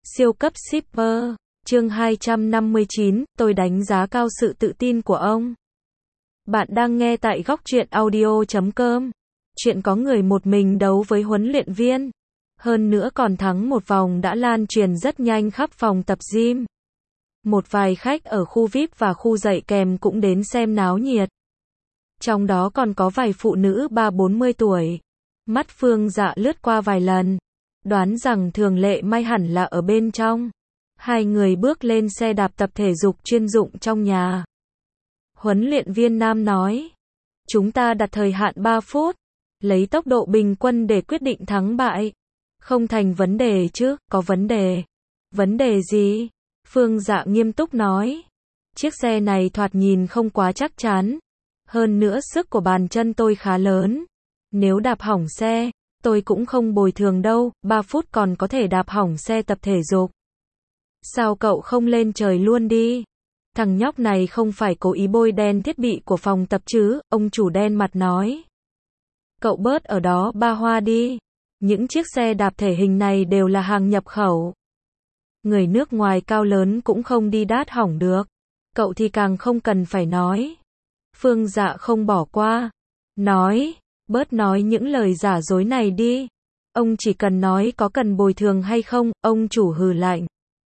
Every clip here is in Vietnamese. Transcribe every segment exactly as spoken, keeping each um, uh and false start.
Siêu cấp shipper. Chương hai trăm năm mươi chín, tôi đánh giá cao sự tự tin của ông. Bạn đang nghe tại góc truyện audio chấm com. Chuyện có người một mình đấu với huấn luyện viên. Hơn nữa còn thắng một vòng đã lan truyền rất nhanh khắp phòng tập gym. Một vài khách ở khu vi ai pi và khu dạy kèm cũng đến xem náo nhiệt. Trong đó còn có vài phụ nữ ba bốn mươi tuổi. Mắt Phương Dạ lướt qua vài lần. Đoán rằng Thường Lệ may hẳn là ở bên trong. Hai người bước lên xe đạp tập thể dục chuyên dụng trong nhà. Huấn luyện viên nam nói. Chúng ta đặt thời hạn ba phút. Lấy tốc độ bình quân để quyết định thắng bại. Không thành vấn đề chứ, có vấn đề. Vấn đề gì? Phương Dạ nghiêm túc nói. Chiếc xe này thoạt nhìn không quá chắc chắn. Hơn nữa sức của bàn chân tôi khá lớn. Nếu đạp hỏng xe, tôi cũng không bồi thường đâu, ba phút còn có thể đạp hỏng xe tập thể dục. Sao cậu không lên trời luôn đi? Thằng nhóc này không phải cố ý bôi đen thiết bị của phòng tập chứ, ông chủ đen mặt nói. Cậu bớt ở đó ba hoa đi. Những chiếc xe đạp thể hình này đều là hàng nhập khẩu. Người nước ngoài cao lớn cũng không đi đát hỏng được. Cậu thì càng không cần phải nói. Phương Dạ không bỏ qua. Nói, bớt nói những lời giả dối này đi. Ông chỉ cần nói có cần bồi thường hay không, ông chủ hừ lạnh.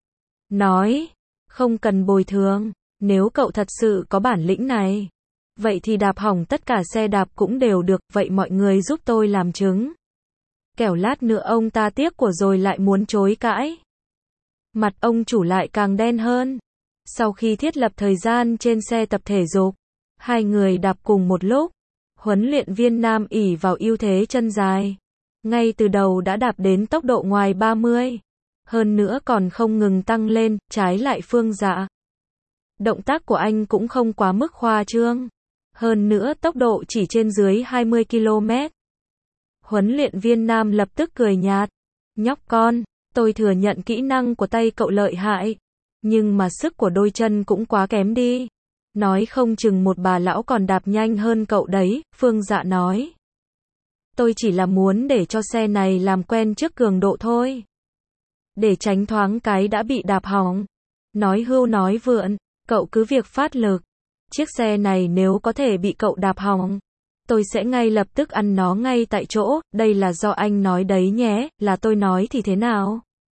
Nói, không cần bồi thường, nếu cậu thật sự có bản lĩnh này. Vậy thì đạp hỏng tất cả xe đạp cũng đều được, vậy mọi người giúp tôi làm chứng. Kẻo lát nữa ông ta tiếc của rồi lại muốn chối cãi. Mặt ông chủ lại càng đen hơn. Sau khi thiết lập thời gian trên xe tập thể dục, hai người đạp cùng một lúc. Huấn luyện viên nam ỷ vào ưu thế chân dài. Ngay từ đầu đã đạp đến tốc độ ngoài ba mươi. Hơn nữa còn không ngừng tăng lên, trái lại Phương Dạ. Động tác của anh cũng không quá mức khoa trương. Hơn nữa tốc độ chỉ trên dưới hai mươi ki lô mét. Huấn luyện viên nam lập tức cười nhạt. Nhóc con, tôi thừa nhận kỹ năng của tay cậu lợi hại. Nhưng mà sức của đôi chân cũng quá kém đi. Nói không chừng một bà lão còn đạp nhanh hơn cậu đấy, Phương Dạ nói. Tôi chỉ là muốn để cho xe này làm quen trước cường độ thôi. Để tránh thoáng cái đã bị đạp hỏng. Nói hưu nói vượn, cậu cứ việc phát lực. Chiếc xe này nếu có thể bị cậu đạp hỏng, tôi sẽ ngay lập tức ăn nó ngay tại chỗ, đây là do anh nói đấy nhé, là tôi nói thì thế nào?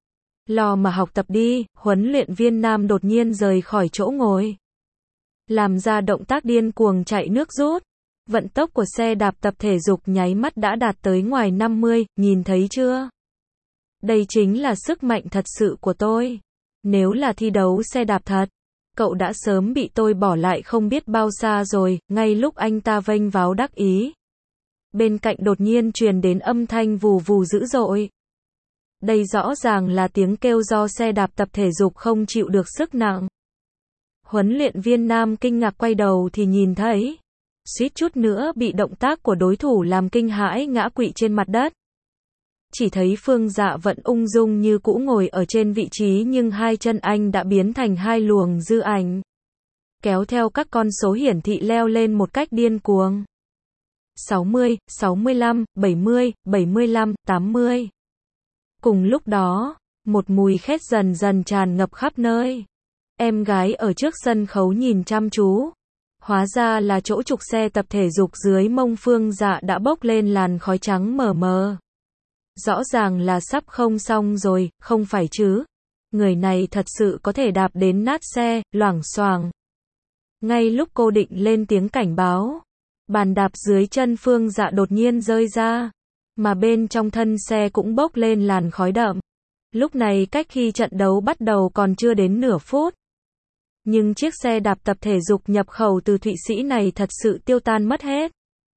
Lo mà học tập đi, huấn luyện viên nam đột nhiên rời khỏi chỗ ngồi. Làm ra động tác điên cuồng chạy nước rút. Vận tốc của xe đạp tập thể dục nháy mắt đã đạt tới ngoài năm mươi, nhìn thấy chưa? Đây chính là sức mạnh thật sự của tôi. Nếu là thi đấu xe đạp thật, cậu đã sớm bị tôi bỏ lại không biết bao xa rồi, ngay lúc anh ta vênh váo đắc ý. Bên cạnh đột nhiên truyền đến âm thanh vù vù dữ dội. Đây rõ ràng là tiếng kêu do xe đạp tập thể dục không chịu được sức nặng. Huấn luyện viên nam kinh ngạc quay đầu thì nhìn thấy. Suýt chút nữa bị động tác của đối thủ làm kinh hãi ngã quỵ trên mặt đất. Chỉ thấy Phương Dạ vẫn ung dung như cũ ngồi ở trên vị trí nhưng hai chân anh đã biến thành hai luồng dư ảnh. Kéo theo các con số hiển thị leo lên một cách điên cuồng. sáu mươi, sáu mươi lăm, bảy mươi, bảy mươi lăm, tám mươi. Cùng lúc đó, một mùi khét dần dần tràn ngập khắp nơi. Em gái ở trước sân khấu nhìn chăm chú. Hóa ra là chỗ trục xe tập thể dục dưới mông Phương Dạ đã bốc lên làn khói trắng mờ mờ. Rõ ràng là sắp không xong rồi, không phải chứ? Người này thật sự có thể đạp đến nát xe, loảng xoảng. Ngay lúc cô định lên tiếng cảnh báo, bàn đạp dưới chân Phương Dạ đột nhiên rơi ra, mà bên trong thân xe cũng bốc lên làn khói đậm. Lúc này cách khi trận đấu bắt đầu còn chưa đến nửa phút. Nhưng chiếc xe đạp tập thể dục nhập khẩu từ Thụy Sĩ này thật sự tiêu tan mất hết.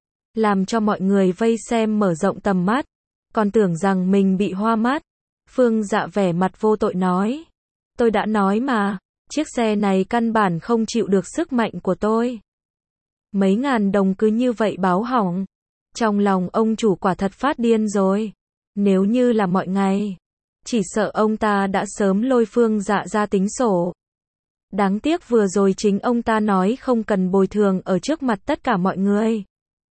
Làm cho mọi người vây xem mở rộng tầm mắt. Còn tưởng rằng mình bị hoa mắt. Phương Dạ vẻ mặt vô tội nói. Tôi đã nói mà, chiếc xe này căn bản không chịu được sức mạnh của tôi. Mấy ngàn đồng cứ như vậy báo hỏng. Trong lòng ông chủ quả thật phát điên rồi. Nếu như là mọi ngày, chỉ sợ ông ta đã sớm lôi Phương Dạ ra tính sổ. Đáng tiếc vừa rồi chính ông ta nói không cần bồi thường ở trước mặt tất cả mọi người.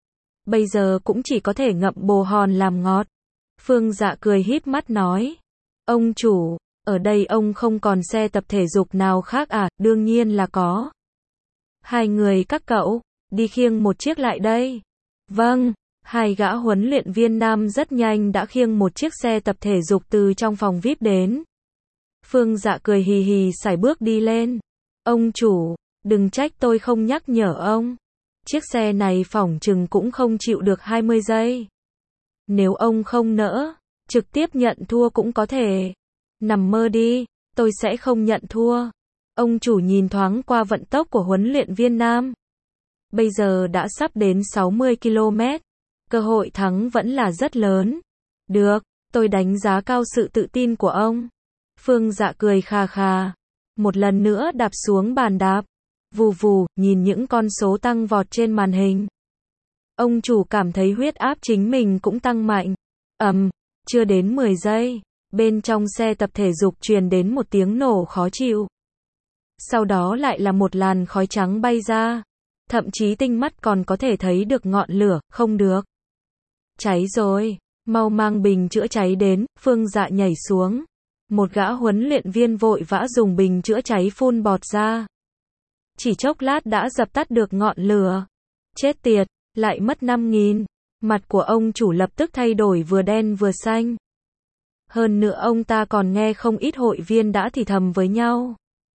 Bây giờ cũng chỉ có thể ngậm bồ hòn làm ngọt. Phương Dạ cười híp mắt nói. Ông chủ, Ở đây ông không còn xe tập thể dục nào khác à? Đương nhiên là có. Hai người các cậu, đi khiêng một chiếc lại đây. Vâng, hai gã huấn luyện viên nam rất nhanh đã khiêng một chiếc xe tập thể dục từ trong phòng vi ai pi đến. Phương Dạ cười hì hì sải bước đi lên. Ông chủ, đừng trách tôi không nhắc nhở ông. Chiếc xe này phỏng chừng cũng không chịu được hai mươi giây. Nếu ông không nỡ, trực tiếp nhận thua cũng có thể. Nằm mơ đi, tôi sẽ không nhận thua. Ông chủ nhìn thoáng qua vận tốc của huấn luyện viên nam. Bây giờ đã sắp đến sáu mươi ki lô mét. Cơ hội thắng vẫn là rất lớn. Được, tôi đánh giá cao sự tự tin của ông. Phương Dạ cười khà khà. Một lần nữa đạp xuống bàn đạp. Vù vù, nhìn những con số tăng vọt trên màn hình. Ông chủ cảm thấy huyết áp chính mình cũng tăng mạnh. Ầm, chưa đến mười giây. Bên trong xe tập thể dục truyền đến một tiếng nổ khó chịu. Sau đó lại là một làn khói trắng bay ra. Thậm chí tinh mắt còn có thể thấy được ngọn lửa, không được. Cháy rồi, mau mang bình chữa cháy đến. Phương Dạ nhảy xuống. Một gã huấn luyện viên vội vã dùng bình chữa cháy phun bọt ra. Chỉ chốc lát đã dập tắt được ngọn lửa. Chết tiệt, lại mất năm nghìn. Mặt của ông chủ lập tức thay đổi vừa đen vừa xanh. Hơn nữa ông ta còn nghe không ít hội viên đã thì thầm với nhau.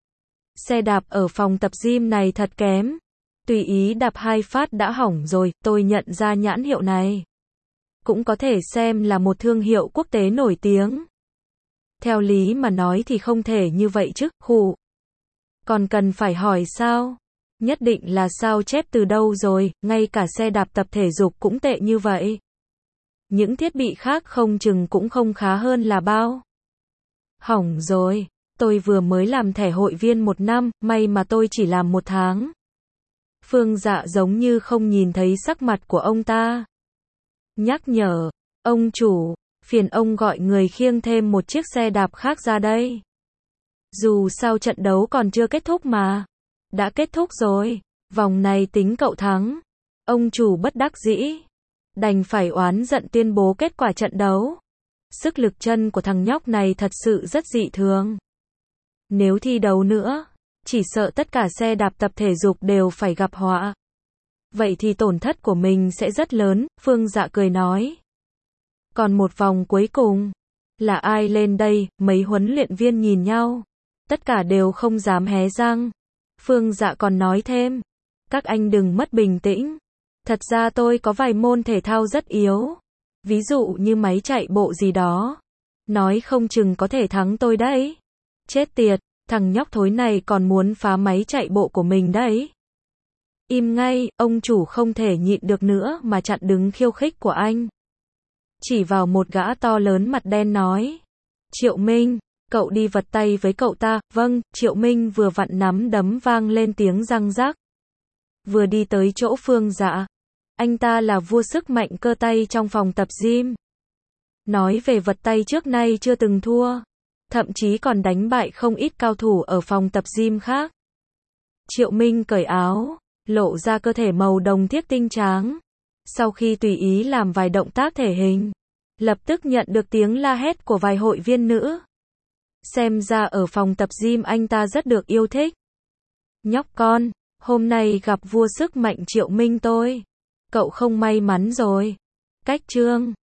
Xe đạp ở phòng tập gym này thật kém. Tùy ý đạp hai phát đã hỏng rồi, tôi nhận ra nhãn hiệu này. Cũng có thể xem là một thương hiệu quốc tế nổi tiếng. Theo lý mà nói thì không thể như vậy chứ, khụ. Còn cần phải hỏi sao? Nhất định là sao chép từ đâu rồi, ngay cả xe đạp tập thể dục cũng tệ như vậy. Những thiết bị khác không chừng cũng không khá hơn là bao. Hỏng rồi, tôi vừa mới làm thẻ hội viên một năm, may mà tôi chỉ làm một tháng. Phương Dạ giống như không nhìn thấy sắc mặt của ông ta. Nhắc nhở, ông chủ, phiền ông gọi người khiêng thêm một chiếc xe đạp khác ra đây. Dù sao trận đấu còn chưa kết thúc mà. Đã kết thúc rồi, vòng này tính cậu thắng. Ông chủ bất đắc dĩ. Đành phải oán giận tuyên bố kết quả trận đấu. Sức lực chân của thằng nhóc này thật sự rất dị thường. Nếu thi đấu nữa, chỉ sợ tất cả xe đạp tập thể dục đều phải gặp họa. Vậy thì tổn thất của mình sẽ rất lớn, Phương Dạ cười nói. Còn một vòng cuối cùng. Là ai lên đây? Mấy huấn luyện viên nhìn nhau. Tất cả đều không dám hé răng. Phương Dạ còn nói thêm. Các anh đừng mất bình tĩnh. Thật ra tôi có vài môn thể thao rất yếu. Ví dụ như máy chạy bộ gì đó. Nói không chừng có thể thắng tôi đấy. Chết tiệt, thằng nhóc thối này còn muốn phá máy chạy bộ của mình đấy. Im ngay, ông chủ không thể nhịn được nữa mà chặn đứng khiêu khích của anh. Chỉ vào một gã to lớn mặt đen nói. Triệu Minh, cậu đi vật tay với cậu ta. Vâng, Triệu Minh vừa vặn nắm đấm vang lên tiếng răng rắc. Vừa đi tới chỗ Phương Dạ. Anh ta là vua sức mạnh cơ tay trong phòng tập gym. Nói về vật tay trước nay chưa từng thua. Thậm chí còn đánh bại không ít cao thủ ở phòng tập gym khác. Triệu Minh cởi áo, lộ ra cơ thể màu đồng thiết tinh tráng. Sau khi tùy ý làm vài động tác thể hình, lập tức nhận được tiếng la hét của vài hội viên nữ. Xem ra ở phòng tập gym anh ta rất được yêu thích. Nhóc con, hôm nay gặp vua sức mạnh Triệu Minh tôi. Cậu không may mắn rồi. Cách chương